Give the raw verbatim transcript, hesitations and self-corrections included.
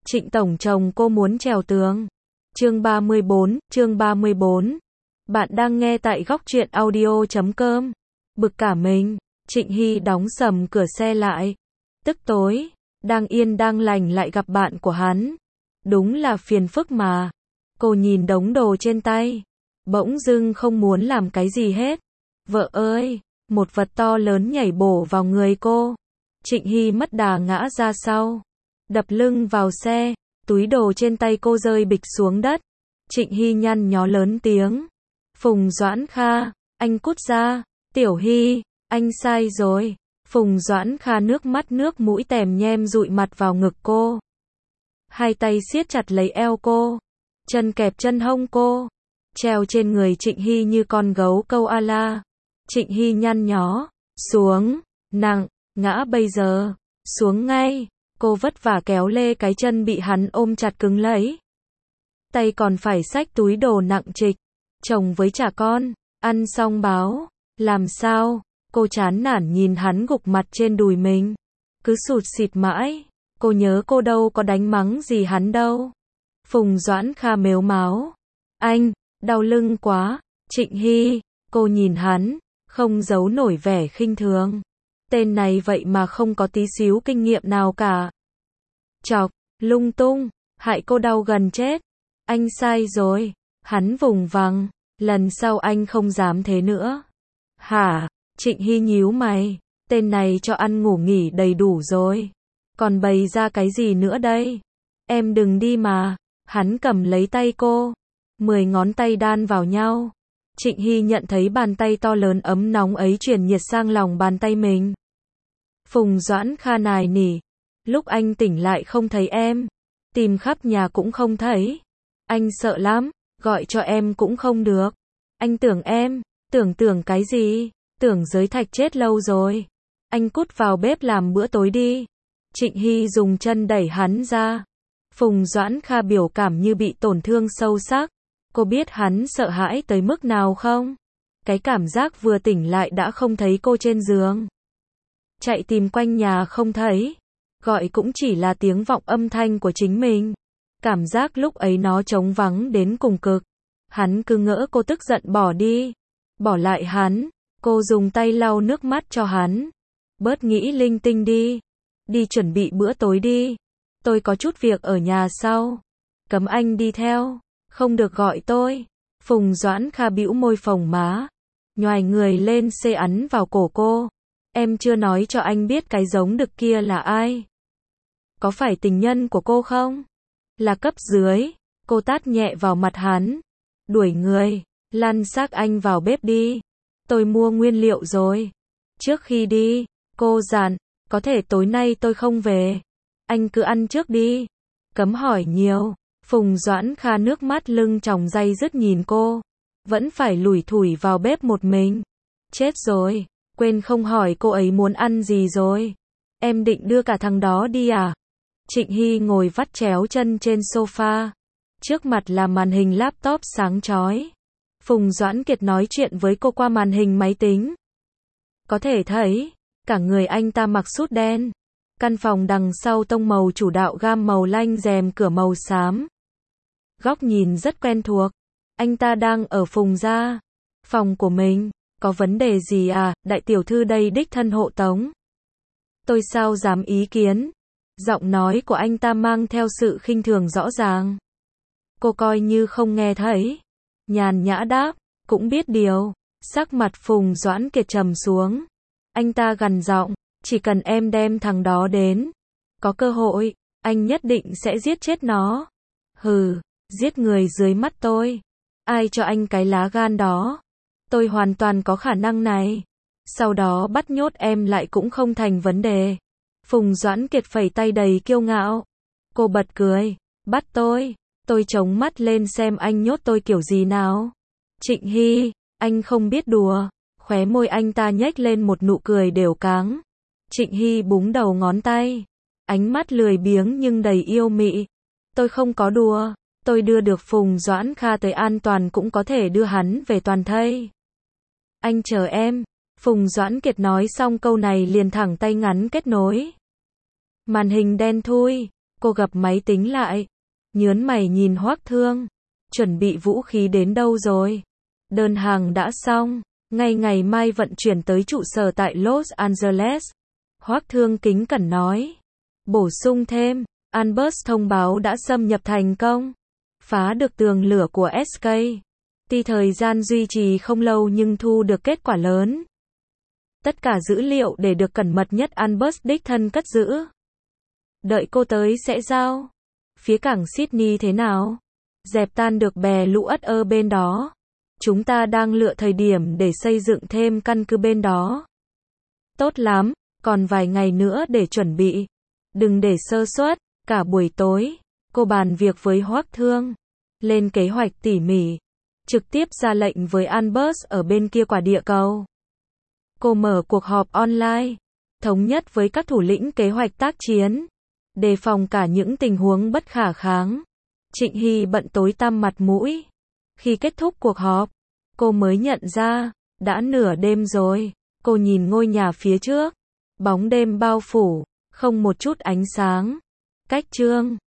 Trịnh tổng chồng cô muốn trèo tường. Chương ba mươi bốn, chương ba mươi bốn. Bạn đang nghe tại góc truyện audio chấm com. Bực cả mình, Trịnh Hy đóng sầm cửa xe lại. Tức tối, đang yên đang lành lại gặp bạn của hắn. Đúng là phiền phức mà. Cô nhìn đống đồ trên tay. Bỗng dưng không muốn làm cái gì hết. Vợ ơi, một vật to lớn nhảy bổ vào người cô. Trịnh Hy mất đà ngã ra sau. Đập lưng vào xe, túi đồ trên tay cô rơi bịch xuống đất. Trịnh Hy nhăn nhó lớn tiếng. Phùng Doãn Kha, anh cút ra. Tiểu Hy, anh sai rồi. Phùng Doãn Kha nước mắt nước mũi tèm nhem dụi mặt vào ngực cô. Hai tay siết chặt lấy eo cô. Chân kẹp chân hông cô. Treo trên người Trịnh Hy như con gấu câu a la. Trịnh Hy nhăn nhó. Xuống, nặng, ngã bây giờ. Xuống ngay. Cô vất vả kéo lê cái chân bị hắn ôm chặt cứng lấy. Tay còn phải xách túi đồ nặng trịch. Chồng với trả con. Ăn xong báo. Làm sao? Cô chán nản nhìn hắn gục mặt trên đùi mình. Cứ sụt xịt mãi. Cô nhớ cô đâu có đánh mắng gì hắn đâu. Phùng Doãn Kha mếu máo. Anh, đau lưng quá. Trịnh Hy. Cô nhìn hắn. Không giấu nổi vẻ khinh thường. Tên này vậy mà không có tí xíu kinh nghiệm nào cả. Chọc, lung tung, hại cô đau gần chết. Anh sai rồi. Hắn vùng vằng. Lần sau anh không dám thế nữa. Hả? Trịnh Hy nhíu mày. Tên này cho ăn ngủ nghỉ đầy đủ rồi. Còn bày ra cái gì nữa đây? Em đừng đi mà. Hắn cầm lấy tay cô. Mười ngón tay đan vào nhau. Trịnh Hy nhận thấy bàn tay to lớn ấm nóng ấy truyền nhiệt sang lòng bàn tay mình. Phùng Doãn Kha nài nỉ. Lúc anh tỉnh lại không thấy em. Tìm khắp nhà cũng không thấy. Anh sợ lắm. Gọi cho em cũng không được. Anh tưởng em. Tưởng tưởng cái gì? Tưởng Giới Thạch chết lâu rồi. Anh cút vào bếp làm bữa tối đi. Trịnh Hy dùng chân đẩy hắn ra. Phùng Doãn Kha biểu cảm như bị tổn thương sâu sắc. Cô biết hắn sợ hãi tới mức nào không? Cái cảm giác vừa tỉnh lại đã không thấy cô trên giường. Chạy tìm quanh nhà không thấy. Gọi cũng chỉ là tiếng vọng âm thanh của chính mình. Cảm giác lúc ấy nó trống vắng đến cùng cực. Hắn cứ ngỡ cô tức giận bỏ đi. Bỏ lại hắn. Cô dùng tay lau nước mắt cho hắn. Bớt nghĩ linh tinh đi. Đi chuẩn bị bữa tối đi. Tôi có chút việc ở nhà sau. Cấm anh đi theo. Không được gọi tôi. Phùng Doãn Kha bĩu môi phồng má. Nhoài người lên xê ấn vào cổ cô. Em chưa nói cho anh biết cái giống đực kia là ai. Có phải tình nhân của cô không? Là cấp dưới. Cô tát nhẹ vào mặt hắn. Đuổi người. Lăn xác anh vào bếp đi. Tôi mua nguyên liệu rồi. Trước khi đi, cô dặn, có thể tối nay tôi không về. Anh cứ ăn trước đi. Cấm hỏi nhiều. Phùng Doãn Kha nước mắt lưng tròng day dứt nhìn cô. Vẫn phải lủi thủi vào bếp một mình. Chết rồi. Quên không hỏi cô ấy muốn ăn gì rồi. Em định đưa cả thằng đó đi à? Trịnh Hy ngồi vắt chéo chân trên sofa. Trước mặt là màn hình laptop sáng chói. Phùng Doãn Kiệt nói chuyện với cô qua màn hình máy tính. Có thể thấy, cả người anh ta mặc sút đen. Căn phòng đằng sau tông màu chủ đạo gam màu lanh, rèm cửa màu xám. Góc nhìn rất quen thuộc. Anh ta đang ở Phùng gia. Phòng của mình. Có vấn đề gì à? Đại tiểu thư đây đích thân hộ tống. Tôi sao dám ý kiến. Giọng nói của anh ta mang theo sự khinh thường rõ ràng. Cô coi như không nghe thấy. Nhàn nhã đáp. Cũng biết điều. Sắc mặt Phùng Doãn Kiệt trầm xuống. Anh ta gằn giọng. Chỉ cần em đem thằng đó đến. Có cơ hội. Anh nhất định sẽ giết chết nó. Hừ. Giết người dưới mắt tôi. Ai cho anh cái lá gan đó? Tôi hoàn toàn có khả năng này. Sau đó bắt nhốt em lại cũng không thành vấn đề. Phùng Doãn Kiệt phẩy tay đầy kiêu ngạo. Cô bật cười. Bắt tôi. Tôi chống mắt lên xem anh nhốt tôi kiểu gì nào. Trịnh Hy, anh không biết đùa. Khóe môi anh ta nhếch lên một nụ cười đều cáng. Trịnh Hy búng đầu ngón tay. Ánh mắt lười biếng nhưng đầy yêu mị. Tôi không có đùa. Tôi đưa được Phùng Doãn Kha tới an toàn cũng có thể đưa hắn về toàn thây. Anh chờ em. Phùng Doãn Kiệt nói xong câu này liền thẳng tay ngắn kết nối. Màn hình đen thui. Cô gập máy tính lại, nhớn mày nhìn Hoắc Thương. Chuẩn bị vũ khí đến đâu rồi? Đơn hàng đã xong, ngay ngày mai vận chuyển tới trụ sở tại Los Angeles. Hoắc Thương kính cẩn nói. Bổ sung thêm, Albert thông báo đã xâm nhập thành công, phá được tường lửa của ét ca. Tuy thời gian duy trì không lâu nhưng thu được kết quả lớn. Tất cả dữ liệu để được cẩn mật nhất Albert đích thân cất giữ. Đợi cô tới sẽ giao. Phía cảng Sydney thế nào? Dẹp tan được bè lũ ất ở bên đó. Chúng ta đang lựa thời điểm để xây dựng thêm căn cứ bên đó. Tốt lắm, còn vài ngày nữa để chuẩn bị. Đừng để sơ suất. Cả buổi tối, cô bàn việc với Hoắc Thương, lên kế hoạch tỉ mỉ, trực tiếp ra lệnh với Albert ở bên kia quả địa cầu. Cô mở cuộc họp online, thống nhất với các thủ lĩnh kế hoạch tác chiến, đề phòng cả những tình huống bất khả kháng. Trịnh Hy bận tối tăm mặt mũi. Khi kết thúc cuộc họp, cô mới nhận ra, đã nửa đêm rồi. Cô nhìn ngôi nhà phía trước, bóng đêm bao phủ, không một chút ánh sáng. Cách chương